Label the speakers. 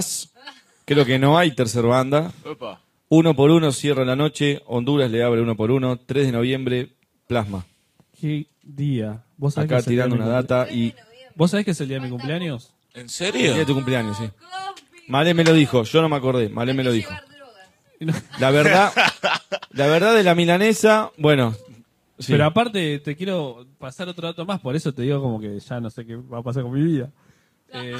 Speaker 1: Creo que no hay tercer banda.
Speaker 2: Opa.
Speaker 1: 1 por 1 cierra la noche. Honduras le abre 1 por 1. 3 de noviembre, Plasma.
Speaker 3: ¿Qué día? ¿Vos sabés
Speaker 1: Acá
Speaker 3: que es el día
Speaker 1: tirando
Speaker 3: de mi
Speaker 1: una data y...
Speaker 3: ¿Vos sabés que es el día de mi cumpleaños?
Speaker 2: ¿En
Speaker 1: El
Speaker 2: serio?
Speaker 1: día de tu cumpleaños, sí. Malé me lo dijo, yo no me acordé. Malé me lo dijo. La verdad de la milanesa, bueno... sí.
Speaker 3: Pero aparte, te quiero pasar otro dato más, por eso te digo como que ya no sé qué va a pasar con mi vida.